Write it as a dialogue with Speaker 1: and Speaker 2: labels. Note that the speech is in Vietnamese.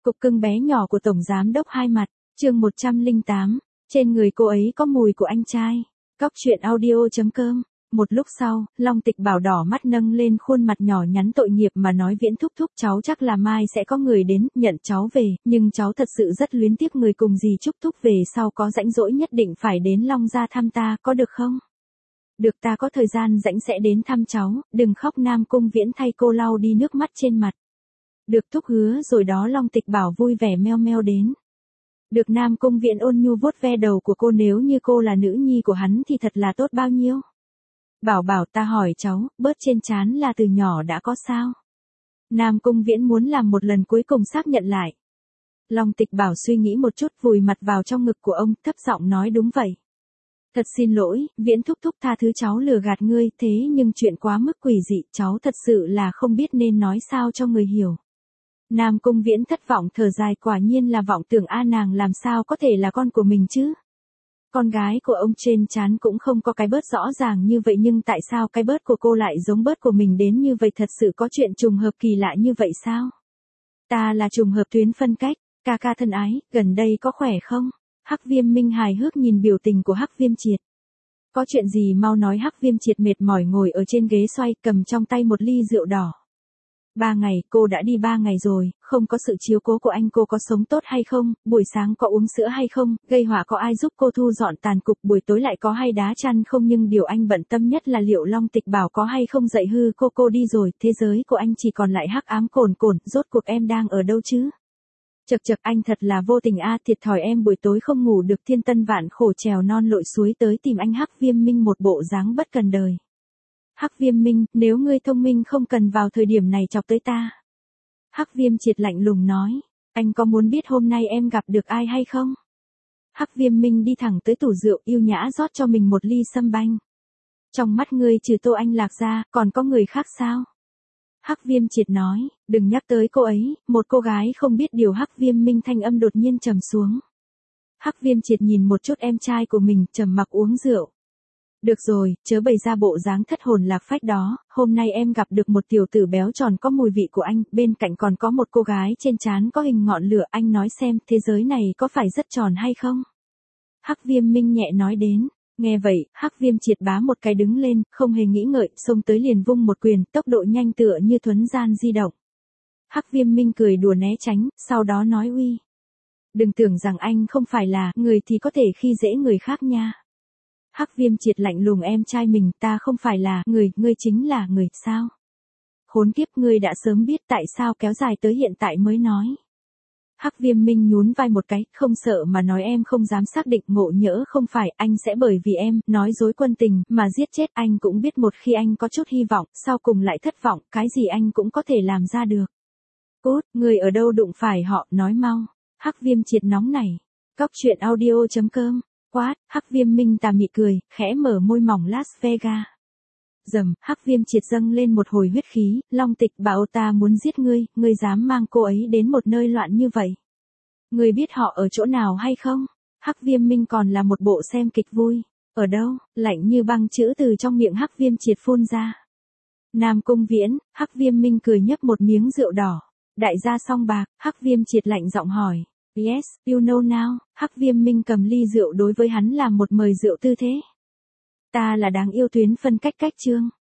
Speaker 1: Cục cưng bé nhỏ của Tổng Giám đốc Hai Mặt, chương 108, trên người cô ấy có mùi của anh trai. Cóc truyện audio.com. Một lúc sau, Long Tịch Bảo đỏ mắt nâng lên khuôn mặt nhỏ nhắn tội nghiệp mà nói Viễn thúc thúc cháu chắc là mai sẽ có người đến nhận cháu về, nhưng cháu thật sự rất luyến tiếc người cùng dì Trúc thúc về sau có rãnh rỗi nhất định phải đến Long gia thăm ta, có được không? Được, ta có thời gian rảnh sẽ đến thăm cháu, đừng khóc. Nam Cung Viễn thay cô lau đi nước mắt trên mặt. Được thúc hứa rồi đó. Long Tịch Bảo vui vẻ meo meo đến. Được. Nam Cung Viễn ôn nhu vuốt ve đầu của cô, nếu như cô là nữ nhi của hắn thì thật là tốt bao nhiêu. Bảo bảo, ta hỏi cháu, bớt trên trán là từ nhỏ đã có sao? Nam Cung Viễn muốn làm một lần cuối cùng xác nhận lại. Long Tịch Bảo suy nghĩ một chút, vùi mặt vào trong ngực của ông, thấp giọng nói đúng vậy. Thật xin lỗi, Viễn thúc thúc, tha thứ cháu lừa gạt ngươi, thế nhưng chuyện quá mức quỷ dị, cháu thật sự là không biết nên nói sao cho người hiểu. Nam Cung Viễn thất vọng thở dài, quả nhiên là vọng tưởng a, nàng làm sao có thể là con của mình chứ? Con gái của ông trên trán cũng không có cái bớt rõ ràng như vậy, nhưng tại sao cái bớt của cô lại giống bớt của mình đến như vậy? Thật sự có chuyện trùng hợp kỳ lạ như vậy sao? Ta là trùng hợp tuyến phân cách, ca ca thân ái, gần đây có khỏe không? Hắc Viêm Minh hài hước nhìn biểu tình của Hắc Viêm Triệt. Có chuyện gì mau nói. Hắc Viêm Triệt mệt mỏi ngồi ở trên ghế xoay, cầm trong tay một ly rượu đỏ. 3 ngày, cô đã đi 3 ngày rồi, không có sự chiếu cố của anh cô có sống tốt hay không, buổi sáng có uống sữa hay không, gây họa có ai giúp cô thu dọn tàn cục, buổi tối lại có hay đá chăn không, nhưng điều anh bận tâm nhất là liệu Long Tịch Bảo có hay không dạy hư cô đi rồi, thế giới của anh chỉ còn lại hắc ám cồn cồn, rốt cuộc em đang ở đâu chứ? Chật chật, anh thật là vô tình a, thiệt thòi em buổi tối không ngủ được, thiên tân vạn khổ trèo non lội suối tới tìm anh. Hắc Viêm Minh một bộ dáng bất cần đời. Hắc Viêm Minh, nếu ngươi thông minh không cần vào thời điểm này chọc tới ta. Hắc Viêm Triệt lạnh lùng nói, anh có muốn biết hôm nay em gặp được ai hay không? Hắc Viêm Minh đi thẳng tới tủ rượu, yêu nhã rót cho mình một ly sâm banh. Trong mắt ngươi trừ Tô Anh Lạc ra, còn có người khác sao? Hắc Viêm Triệt nói, đừng nhắc tới cô ấy, một cô gái không biết điều. Hắc Viêm Minh thanh âm đột nhiên trầm xuống. Hắc Viêm Triệt nhìn một chút em trai của mình, trầm mặc uống rượu. Được rồi, chớ bày ra bộ dáng thất hồn lạc phách đó, hôm nay em gặp được một tiểu tử béo tròn có mùi vị của anh, bên cạnh còn có một cô gái trên trán có hình ngọn lửa, anh nói xem, thế giới này có phải rất tròn hay không? Hắc Viêm Minh nhẹ nói đến. Nghe vậy, Hắc Viêm Triệt bá một cái đứng lên, không hề nghĩ ngợi, xông tới liền vung một quyền, tốc độ nhanh tựa như thuấn gian di động. Hắc Viêm Minh cười đùa né tránh, sau đó nói uy. Đừng tưởng rằng anh không phải là người thì có thể khi dễ người khác nha. Hắc Viêm Triệt lạnh lùng, em trai mình, ta không phải là người, ngươi chính là người, sao? Khốn kiếp, ngươi đã sớm biết, tại sao kéo dài tới hiện tại mới nói? Hắc Viêm Minh nhún vai một cái, không sợ mà nói, em không dám xác định, ngộ nhỡ không phải, anh sẽ bởi vì em nói dối quân tình mà giết chết. Anh cũng biết một khi anh có chút hy vọng, sau cùng lại thất vọng, cái gì anh cũng có thể làm ra được. Cút, người ở đâu đụng phải họ, nói mau. Hắc Viêm Triệt nóng nảy. Cóc truyện audio.com. Quát, Hắc Viêm Minh tà mị cười, khẽ mở môi mỏng Las Vegas. Dầm, Hắc Viêm Triệt dâng lên một hồi huyết khí, Long Tịch Bảo, ta muốn giết ngươi, ngươi dám mang cô ấy đến một nơi loạn như vậy. Ngươi biết họ ở chỗ nào hay không? Hắc Viêm Minh còn là một bộ xem kịch vui. Ở đâu? Lạnh như băng chữ từ trong miệng Hắc Viêm Triệt phun ra. Nam Cung Viễn. Hắc Viêm Minh cười nhấp một miếng rượu đỏ. Đại gia song bạc. Hắc Viêm Triệt lạnh giọng hỏi. Yes, you know now. Hắc Viêm Minh cầm ly rượu đối với hắn làm một mời rượu tư thế. Ta là đáng yêu tuyến phân cách cách chương.